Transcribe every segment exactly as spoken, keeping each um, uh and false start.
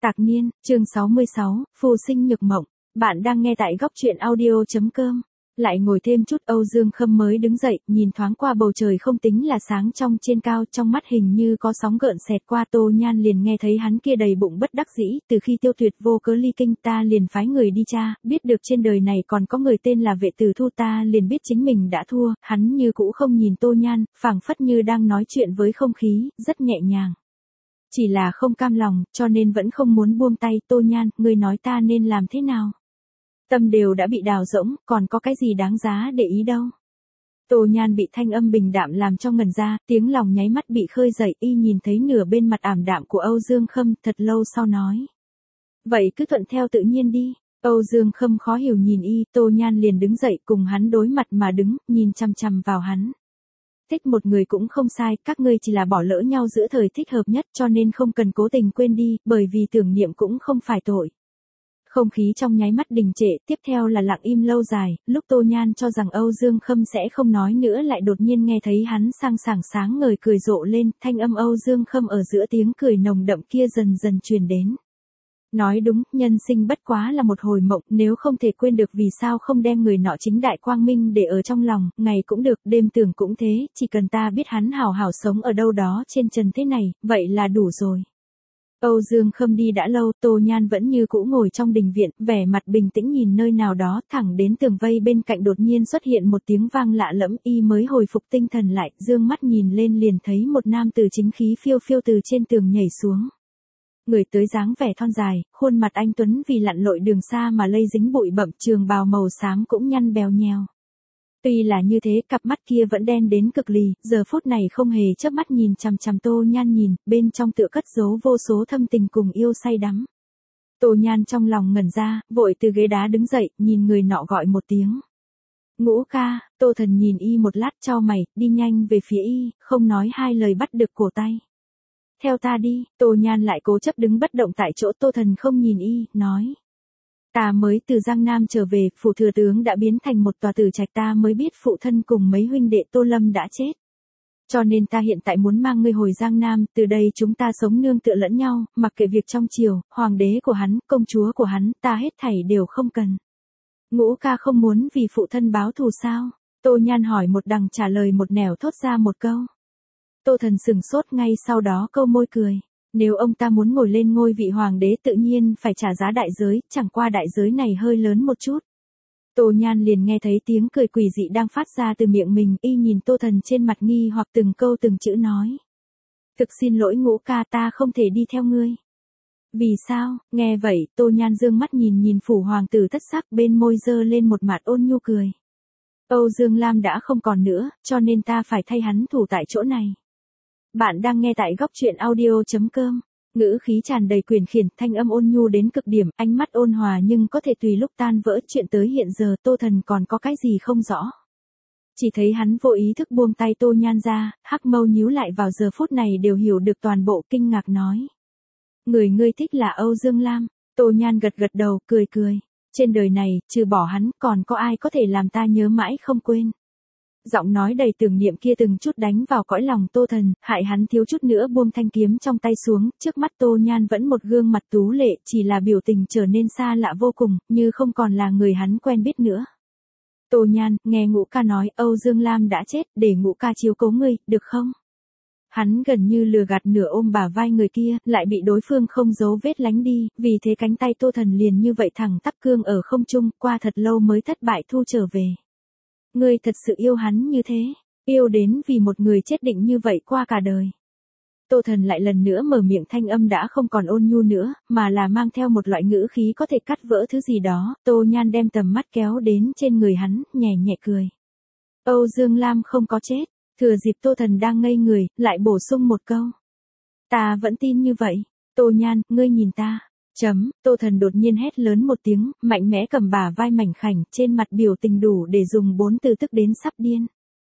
Tạc niên, chương sáu mươi sáu, Phù sinh nhược mộng. Bạn đang nghe tại góc truyện audio chấm com. Lại ngồi thêm chút, Âu Dương Khâm mới đứng dậy, nhìn thoáng qua bầu trời không tính là sáng trong trên cao, trong mắt hình như có sóng gợn xẹt qua. Tô Nhan liền nghe thấy hắn kia đầy bụng bất đắc dĩ, từ khi Tiêu Tuyệt vô cớ ly kinh ta liền phái người đi tra, biết được trên đời này còn có người tên là Vệ Tử Thu, ta liền biết chính mình đã thua. Hắn như cũ không nhìn Tô Nhan, phảng phất như đang nói chuyện với không khí, rất nhẹ nhàng. Chỉ là không cam lòng, cho nên vẫn không muốn buông tay. Tô Nhan, ngươi nói ta nên làm thế nào? Tâm đều đã bị đào rỗng, còn có cái gì đáng giá để ý đâu. Tô Nhan bị thanh âm bình đạm làm cho ngẩn ra, tiếng lòng nháy mắt bị khơi dậy, y nhìn thấy nửa bên mặt ảm đạm của Âu Dương Khâm, thật lâu sau nói. Vậy cứ thuận theo tự nhiên đi. Âu Dương Khâm khó hiểu nhìn y, Tô Nhan liền đứng dậy cùng hắn đối mặt mà đứng, nhìn chằm chằm vào hắn. Thích một người cũng không sai, các ngươi chỉ là bỏ lỡ nhau giữa thời thích hợp nhất, cho nên không cần cố tình quên đi, bởi vì tưởng niệm cũng không phải tội. Không khí trong nháy mắt đình trệ, tiếp theo là lặng im lâu dài, lúc Tô Nhan cho rằng Âu Dương Khâm sẽ không nói nữa lại đột nhiên nghe thấy hắn sang sảng sáng ngời cười rộ lên, thanh âm Âu Dương Khâm ở giữa tiếng cười nồng đậm kia dần dần truyền đến. Nói đúng, nhân sinh bất quá là một hồi mộng, nếu không thể quên được vì sao không đem người nọ chính đại quang minh để ở trong lòng, ngày cũng được, đêm tưởng cũng thế, chỉ cần ta biết hắn hào hào sống ở đâu đó trên trần thế này, vậy là đủ rồi. Âu Dương Khâm đi đã lâu, Tô Nhan vẫn như cũ ngồi trong đình viện, vẻ mặt bình tĩnh nhìn nơi nào đó, thẳng đến tường vây bên cạnh đột nhiên xuất hiện một tiếng vang lạ lẫm, y mới hồi phục tinh thần lại, dương mắt nhìn lên liền thấy một nam tử chính khí phiêu phiêu từ trên tường nhảy xuống. Người tới dáng vẻ thon dài, khuôn mặt anh tuấn vì lặn lội đường xa mà lây dính bụi bặm, trường bào màu xám cũng nhăn bèo nhèo. Tuy là như thế, cặp mắt kia vẫn đen đến cực lì, giờ phút này không hề chớp mắt nhìn chằm chằm Tô Nhan nhìn, bên trong tựa cất giấu vô số thâm tình cùng yêu say đắm. Tô Nhan trong lòng ngẩn ra, vội từ ghế đá đứng dậy, nhìn người nọ gọi một tiếng. Ngũ ca. Tô Thần nhìn y một lát chau mày, đi nhanh về phía y, không nói hai lời bắt được cổ tay. Theo ta đi. Tô Nhan lại cố chấp đứng bất động tại chỗ. Tô Thần không nhìn y, nói. Ta mới từ Giang Nam trở về, phủ thừa tướng đã biến thành một tòa tử trạch, ta mới biết phụ thân cùng mấy huynh đệ Tô Lâm đã chết. Cho nên ta hiện tại muốn mang ngươi hồi Giang Nam, từ đây chúng ta sống nương tựa lẫn nhau, mặc kệ việc trong triều, hoàng đế của hắn, công chúa của hắn, ta hết thảy đều không cần. Ngũ ca không muốn vì phụ thân báo thù sao? Tô Nhan hỏi một đằng trả lời một nẻo, thốt ra một câu. Tô Thần sừng sốt, ngay sau đó câu môi cười. Nếu ông ta muốn ngồi lên ngôi vị hoàng đế tự nhiên phải trả giá đại giới, chẳng qua đại giới này hơi lớn một chút. Tô Nhan liền nghe thấy tiếng cười quỷ dị đang phát ra từ miệng mình, y nhìn Tô Thần trên mặt nghi hoặc từng câu từng chữ nói. Thực xin lỗi Ngũ ca, ta không thể đi theo ngươi. Vì sao? Nghe vậy, Tô Nhan dương mắt nhìn nhìn phủ hoàng tử thất sắc, bên môi dơ lên một mặt ôn nhu cười. Âu Dương Lam đã không còn nữa, cho nên ta phải thay hắn thủ tại chỗ này. Bạn đang nghe tại góc truyện audio chấm com. Ngữ khí tràn đầy quyền khiển, thanh âm ôn nhu đến cực điểm, ánh mắt ôn hòa nhưng có thể tùy lúc tan vỡ. Chuyện tới hiện giờ Tô Thần còn có cái gì không rõ. Chỉ thấy hắn vô ý thức buông tay Tô Nhan ra, hắc mâu nhíu lại, vào giờ phút này đều hiểu được toàn bộ, kinh ngạc nói. Người ngươi thích là Âu Dương Lam. Tô Nhan gật gật đầu, cười cười. Trên đời này, trừ bỏ hắn, còn có ai có thể làm ta nhớ mãi không quên. Giọng nói đầy tưởng niệm kia từng chút đánh vào cõi lòng Tô Thần, hại hắn thiếu chút nữa buông thanh kiếm trong tay xuống, trước mắt Tô Nhan vẫn một gương mặt tú lệ, chỉ là biểu tình trở nên xa lạ vô cùng, như không còn là người hắn quen biết nữa. Tô Nhan, nghe Ngũ ca nói Âu Dương Lam đã chết, để Ngũ ca chiếu cố ngươi, được không? Hắn gần như lừa gạt nửa ôm bả vai người kia, lại bị đối phương không giấu vết lánh đi, vì thế cánh tay Tô Thần liền như vậy thẳng tắp cương ở không trung, qua thật lâu mới thất bại thu trở về. Ngươi thật sự yêu hắn như thế, yêu đến vì một người chết định như vậy qua cả đời. Tô Thần lại lần nữa mở miệng, thanh âm đã không còn ôn nhu nữa, mà là mang theo một loại ngữ khí có thể cắt vỡ thứ gì đó. Tô Nhan đem tầm mắt kéo đến trên người hắn, nhẹ nhẹ cười. Âu Dương Lam không có chết. Thừa dịp Tô Thần đang ngây người, lại bổ sung một câu. Ta vẫn tin như vậy. Tô Nhan, ngươi nhìn ta. Chấm, Tô Thần đột nhiên hét lớn một tiếng, mạnh mẽ cầm bả vai mảnh khảnh, trên mặt biểu tình đủ để dùng bốn từ tức đến sắp điên.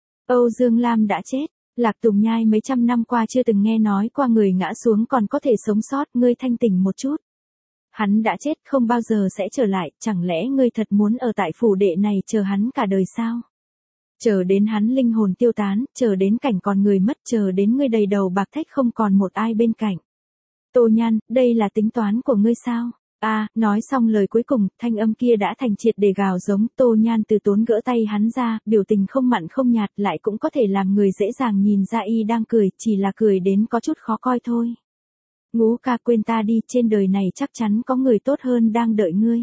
Âu Dương Lam đã chết. Lạc Tùng Nhai mấy trăm năm qua chưa từng nghe nói qua người ngã xuống còn có thể sống sót, ngươi thanh tỉnh một chút. Hắn đã chết, không bao giờ sẽ trở lại, chẳng lẽ ngươi thật muốn ở tại phủ đệ này chờ hắn cả đời sao? Chờ đến hắn linh hồn tiêu tán, chờ đến cảnh còn người mất, chờ đến ngươi đầy đầu bạc thách không còn một ai bên cạnh. Tô Nhan, đây là tính toán của ngươi sao? À, nói xong lời cuối cùng, thanh âm kia đã thành triệt để gào giống. Tô Nhan từ tốn gỡ tay hắn ra, biểu tình không mặn không nhạt, lại cũng có thể làm người dễ dàng nhìn ra y đang cười, chỉ là cười đến có chút khó coi thôi. Ngũ ca, quên ta đi, trên đời này chắc chắn có người tốt hơn đang đợi ngươi.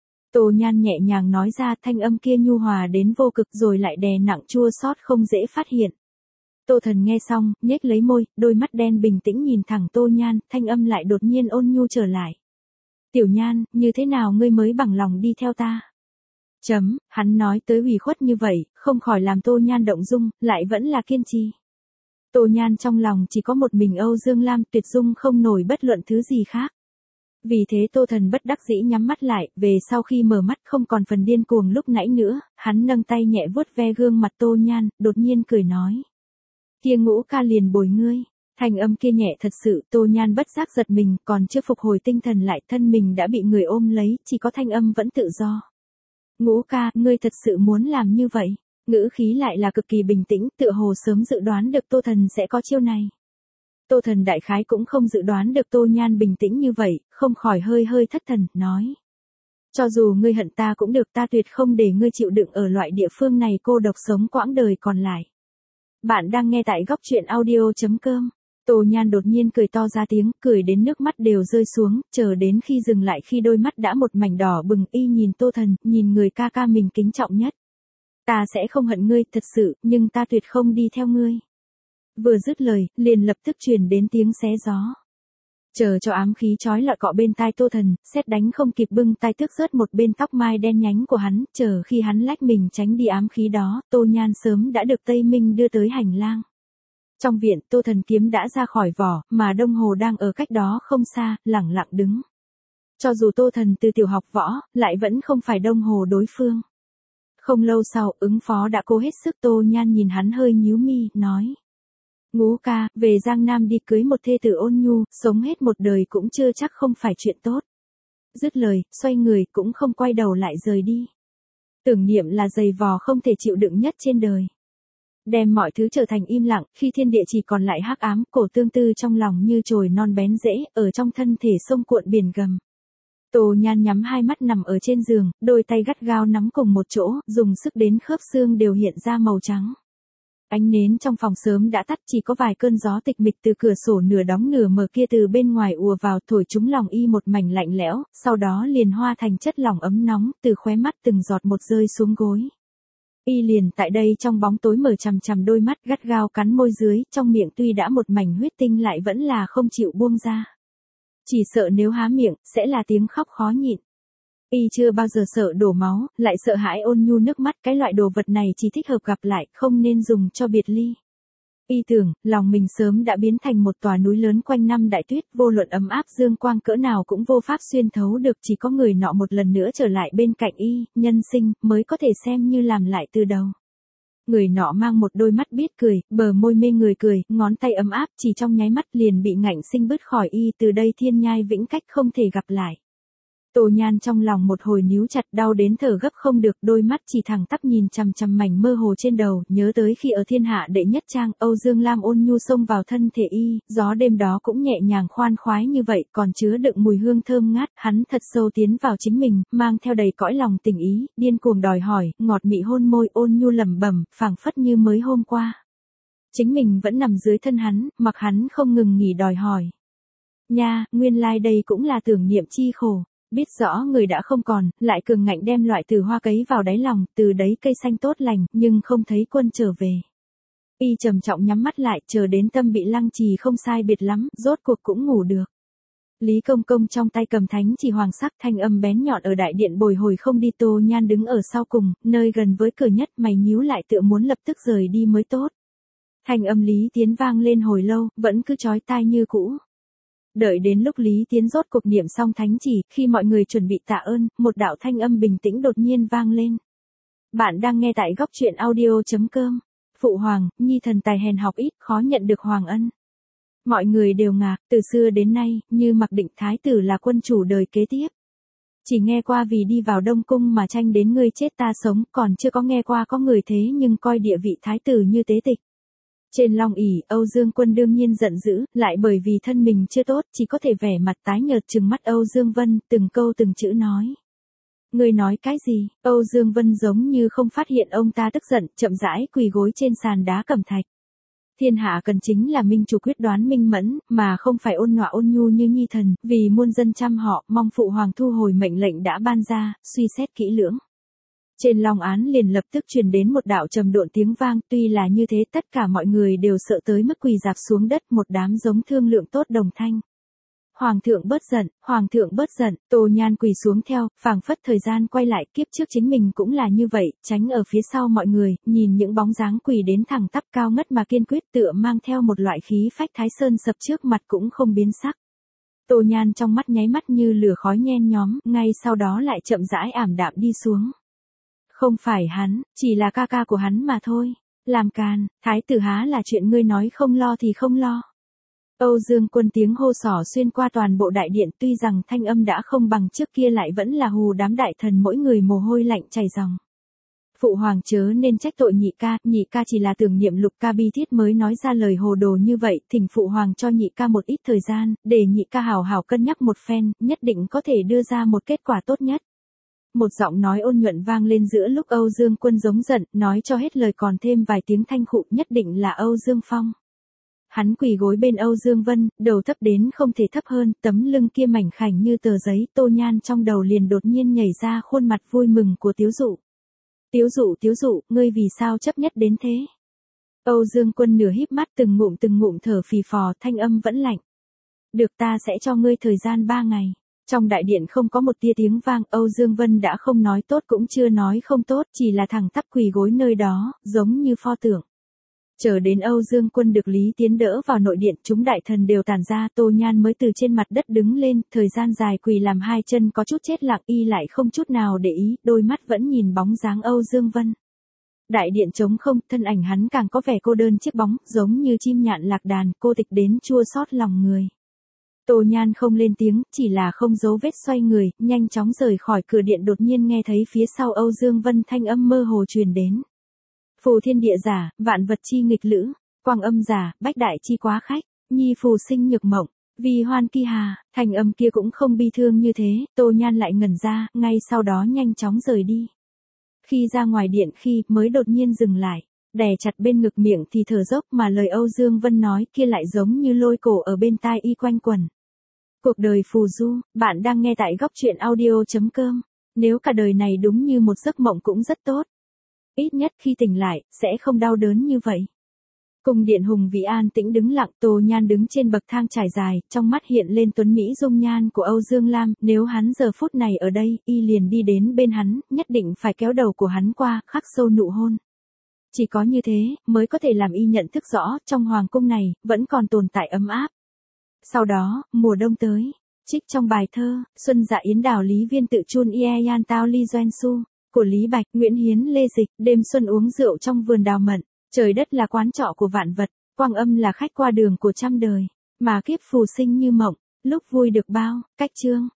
Tô Nhan nhẹ nhàng nói ra, thanh âm kia nhu hòa đến vô cực rồi lại đè nặng chua xót không dễ phát hiện. Tô Thần nghe xong, nhếch lấy môi, đôi mắt đen bình tĩnh nhìn thẳng Tô Nhan, thanh âm lại đột nhiên ôn nhu trở lại. Tiểu Nhan, như thế nào ngươi mới bằng lòng đi theo ta? Chấm, hắn nói tới ủy khuất như vậy, không khỏi làm Tô Nhan động dung, lại vẫn là kiên trì. Tô Nhan trong lòng chỉ có một mình Âu Dương Lam, tuyệt dung không nổi bất luận thứ gì khác. Vì thế Tô Thần bất đắc dĩ nhắm mắt lại, về sau khi mở mắt không còn phần điên cuồng lúc nãy nữa, hắn nâng tay nhẹ vuốt ve gương mặt Tô Nhan, đột nhiên cười nói. Kia Ngũ ca liền bồi ngươi. Thanh âm kia nhẹ thật sự, Tô Nhan bất giác giật mình, còn chưa phục hồi tinh thần lại, thân mình đã bị người ôm lấy, chỉ có thanh âm vẫn tự do. Ngũ ca, ngươi thật sự muốn làm như vậy? Ngữ khí lại là cực kỳ bình tĩnh, tựa hồ sớm dự đoán được Tô Thần sẽ có chiêu này. Tô Thần đại khái cũng không dự đoán được Tô Nhan bình tĩnh như vậy, không khỏi hơi hơi thất thần, nói. Cho dù ngươi hận ta cũng được, ta tuyệt không để ngươi chịu đựng ở loại địa phương này cô độc sống quãng đời còn lại. Bạn đang nghe tại góc truyện audio.com. Tô Nhan đột nhiên cười to ra tiếng, cười đến nước mắt đều rơi xuống, chờ đến khi dừng lại khi đôi mắt đã một mảnh đỏ bừng, y nhìn Tô Thần, nhìn người ca ca mình kính trọng nhất. Ta sẽ không hận ngươi, thật sự, nhưng ta tuyệt không đi theo ngươi. Vừa dứt lời, liền lập tức truyền đến tiếng xé gió. Chờ cho ám khí chói lọi cọ bên tai Tô Thần, sét đánh không kịp bưng tay tước rớt một bên tóc mai đen nhánh của hắn, chờ khi hắn lách mình tránh đi ám khí đó, Tô Nhan sớm đã được Tây Minh đưa tới hành lang. Trong viện, Tô Thần kiếm đã ra khỏi vỏ, mà Đông Hồ đang ở cách đó không xa, lẳng lặng đứng. Cho dù Tô Thần từ tiểu học võ, lại vẫn không phải Đông Hồ đối phương. Không lâu sau, ứng phó đã cố hết sức. Tô Nhan nhìn hắn hơi nhíu mi, nói. Ngũ ca, về Giang Nam đi cưới một thê tử ôn nhu, sống hết một đời cũng chưa chắc không phải chuyện tốt. Dứt lời, xoay người, cũng không quay đầu lại rời đi. Tưởng niệm là dày vò không thể chịu đựng nhất trên đời. Đem mọi thứ trở thành im lặng, khi thiên địa chỉ còn lại hắc ám, cổ tương tư trong lòng như chồi non bén rễ, ở trong thân thể sông cuộn biển gầm. Tô Nhan nhắm hai mắt nằm ở trên giường, đôi tay gắt gao nắm cùng một chỗ, dùng sức đến khớp xương đều hiện ra màu trắng. Ánh nến trong phòng sớm đã tắt, chỉ có vài cơn gió tịch mịch từ cửa sổ nửa đóng nửa mở kia từ bên ngoài ùa vào, thổi trúng lòng y một mảnh lạnh lẽo, sau đó liền hoa thành chất lỏng ấm nóng, từ khóe mắt từng giọt một rơi xuống gối. Y liền tại đây trong bóng tối mở chằm chằm đôi mắt, gắt gao cắn môi dưới, trong miệng tuy đã một mảnh huyết tinh lại vẫn là không chịu buông ra. Chỉ sợ nếu há miệng, sẽ là tiếng khóc khó nhịn. Y chưa bao giờ sợ đổ máu, lại sợ hãi ôn nhu nước mắt, cái loại đồ vật này chỉ thích hợp gặp lại, không nên dùng cho biệt ly. Y tưởng, lòng mình sớm đã biến thành một tòa núi lớn quanh năm đại tuyết, vô luận ấm áp dương quang cỡ nào cũng vô pháp xuyên thấu được, chỉ có người nọ một lần nữa trở lại bên cạnh y, nhân sinh, mới có thể xem như làm lại từ đầu. Người nọ mang một đôi mắt biết cười, bờ môi mê người cười, ngón tay ấm áp chỉ trong nháy mắt liền bị ngạnh sinh bứt khỏi y, từ đây thiên nhai vĩnh cách không thể gặp lại. Tô Nhan trong lòng một hồi níu chặt, đau đến thở gấp không được, đôi mắt chỉ thẳng tắp nhìn chằm chằm mảnh mơ hồ trên đầu, nhớ tới khi ở thiên hạ đệ nhất trang, Âu Dương Lam ôn nhu xông vào thân thể y, gió đêm đó cũng nhẹ nhàng khoan khoái như vậy, còn chứa đựng mùy hương thơm ngát, hắn thật sâu tiến vào chính mình, mang theo đầy cõi lòng tình ý, điên cuồng đòi hỏi, ngọt mị hôn môi, ôn nhu lẩm bẩm, phảng phất như mới hôm qua. Chính mình vẫn nằm dưới thân hắn, mặc hắn không ngừng nghỉ đòi hỏi. Nha, nguyên lai like đây cũng là tưởng niệm chi khổ. Biết rõ người đã không còn, lại cường ngạnh đem loại từ hoa cấy vào đáy lòng, từ đấy cây xanh tốt lành, nhưng không thấy quân trở về. Y trầm trọng nhắm mắt lại, chờ đến tâm bị lăng trì không sai biệt lắm, rốt cuộc cũng ngủ được. Lý Công Công trong tay cầm thánh chỉ hoàng sắc, thanh âm bén nhọn ở đại điện bồi hồi không đi. Tô Nhan đứng ở sau cùng, nơi gần với cửa nhất, mày nhíu lại tựa muốn lập tức rời đi mới tốt. Thanh âm Lý Tiến vang lên hồi lâu, vẫn cứ chói tai như cũ. Đợi đến lúc Lý Tiến rốt cuộc niệm xong thánh chỉ, khi mọi người chuẩn bị tạ ơn, một đạo thanh âm bình tĩnh đột nhiên vang lên. Bạn đang nghe tại góc truyện audio.com. Phụ hoàng, nhi thần tài hèn học ít, khó nhận được hoàng ân. Mọi người đều ngạc, từ xưa đến nay, như mặc định thái tử là quân chủ đời kế tiếp. Chỉ nghe qua vì đi vào Đông Cung mà tranh đến ngươi chết ta sống, còn chưa có nghe qua có người thế nhưng coi địa vị thái tử như tế tịch. Trên long ỷ, Âu Dương Quân đương nhiên giận dữ, lại bởi vì thân mình chưa tốt, chỉ có thể vẻ mặt tái nhợt trừng mắt Âu Dương Vân, từng câu từng chữ nói. Ngươi nói cái gì? Âu Dương Vân giống như không phát hiện ông ta tức giận, chậm rãi quỳ gối trên sàn đá cẩm thạch. Thiên hạ cần chính là minh chủ quyết đoán minh mẫn, mà không phải ôn nhọa ôn nhu như nhi thần, vì muôn dân chăm họ, mong phụ hoàng thu hồi mệnh lệnh đã ban ra, suy xét kỹ lưỡng. Trên long án liền lập tức truyền đến một đạo trầm độn tiếng vang, tuy là như thế tất cả mọi người đều sợ tới mức quỳ dạp xuống đất, một đám giống thương lượng tốt đồng thanh. Hoàng thượng bớt giận, hoàng thượng bớt giận, Tô Nhan quỳ xuống theo, phảng phất thời gian quay lại, kiếp trước chính mình cũng là như vậy, tránh ở phía sau mọi người, nhìn những bóng dáng quỳ đến thẳng tắp cao ngất mà kiên quyết tựa mang theo một loại khí phách Thái Sơn sập trước mặt cũng không biến sắc. Tô Nhan trong mắt nháy mắt như lửa khói nhen nhóm, ngay sau đó lại chậm rãi ảm đạm đi xuống. Không phải hắn, chỉ là ca ca của hắn mà thôi. Làm càn, thái tử há là chuyện ngươi nói không lo thì không lo. Âu Dương Quân tiếng hô sỏ xuyên qua toàn bộ đại điện, tuy rằng thanh âm đã không bằng trước kia lại vẫn là hù đám đại thần mỗi người mồ hôi lạnh chảy ròng. Phụ hoàng chớ nên trách tội nhị ca, nhị ca chỉ là tưởng niệm Lục ca bi thiết mới nói ra lời hồ đồ như vậy, thỉnh phụ hoàng cho nhị ca một ít thời gian, để nhị ca hào hào cân nhắc một phen, nhất định có thể đưa ra một kết quả tốt nhất. Một giọng nói ôn nhuận vang lên giữa lúc Âu Dương Quân giống giận, nói cho hết lời còn thêm vài tiếng thanh khụ, nhất định là Âu Dương Phong. Hắn quỳ gối bên Âu Dương Vân, đầu thấp đến không thể thấp hơn, tấm lưng kia mảnh khảnh như tờ giấy, Tô Nhan trong đầu liền đột nhiên nhảy ra khuôn mặt vui mừng của Tiếu Dụ. Tiếu Dụ, Tiếu Dụ, ngươi vì sao chấp nhất đến thế? Âu Dương Quân nửa híp mắt từng ngụm từng ngụm thở phì phò, thanh âm vẫn lạnh. Được, ta sẽ cho ngươi thời gian ba ngày. Trong đại điện không có một tia tiếng vang, Âu Dương Vân đã không nói tốt cũng chưa nói không tốt, chỉ là thẳng tắp quỳ gối nơi đó, giống như pho tượng. Chờ đến Âu Dương Quân được Lý Tiến đỡ vào nội điện, chúng đại thần đều tản ra, Tô Nhan mới từ trên mặt đất đứng lên, thời gian dài quỳ làm hai chân có chút chết lặng, y lại không chút nào để ý, đôi mắt vẫn nhìn bóng dáng Âu Dương Vân. Đại điện trống không, thân ảnh hắn càng có vẻ cô đơn chiếc bóng, giống như chim nhạn lạc đàn, cô tịch đến chua xót lòng người. Tô Nhan không lên tiếng, chỉ là không giấu vết xoay người, nhanh chóng rời khỏi cửa điện, đột nhiên nghe thấy phía sau Âu Dương Vân thanh âm mơ hồ truyền đến. Phù thiên địa giả, vạn vật chi nghịch lữ, quang âm giả, bách đại chi quá khách, nhi phù sinh nhược mộng, vì hoan kỳ hà, thanh âm kia cũng không bi thương như thế, Tô Nhan lại ngẩn ra, ngay sau đó nhanh chóng rời đi. Khi ra ngoài điện khi mới đột nhiên dừng lại, đè chặt bên ngực miệng thì thở dốc, mà lời Âu Dương Vân nói kia lại giống như lôi cổ ở bên tai y quanh quẩn. Cuộc đời phù du, bạn đang nghe tại góc truyện audio chấm com. Nếu cả đời này đúng như một giấc mộng cũng rất tốt. Ít nhất khi tỉnh lại, sẽ không đau đớn như vậy. Cung điện hùng vĩ an tĩnh đứng lặng, Tô Nhan đứng trên bậc thang trải dài, trong mắt hiện lên tuấn mỹ dung nhan của Âu Dương Lam, nếu hắn giờ phút này ở đây, y liền đi đến bên hắn, nhất định phải kéo đầu của hắn qua, khắc sâu nụ hôn. Chỉ có như thế, mới có thể làm y nhận thức rõ, trong hoàng cung này, vẫn còn tồn tại ấm áp. Sau đó, mùa đông tới, trích trong bài thơ, Xuân dạ yến đào Lý Viên tự chun ie yan tao ly doanh su, của Lý Bạch, Nguyễn Hiến Lê Dịch, đêm xuân uống rượu trong vườn đào mận, trời đất là quán trọ của vạn vật, quang âm là khách qua đường của trăm đời, mà kiếp phù sinh như mộng, lúc vui được bao, cách chương.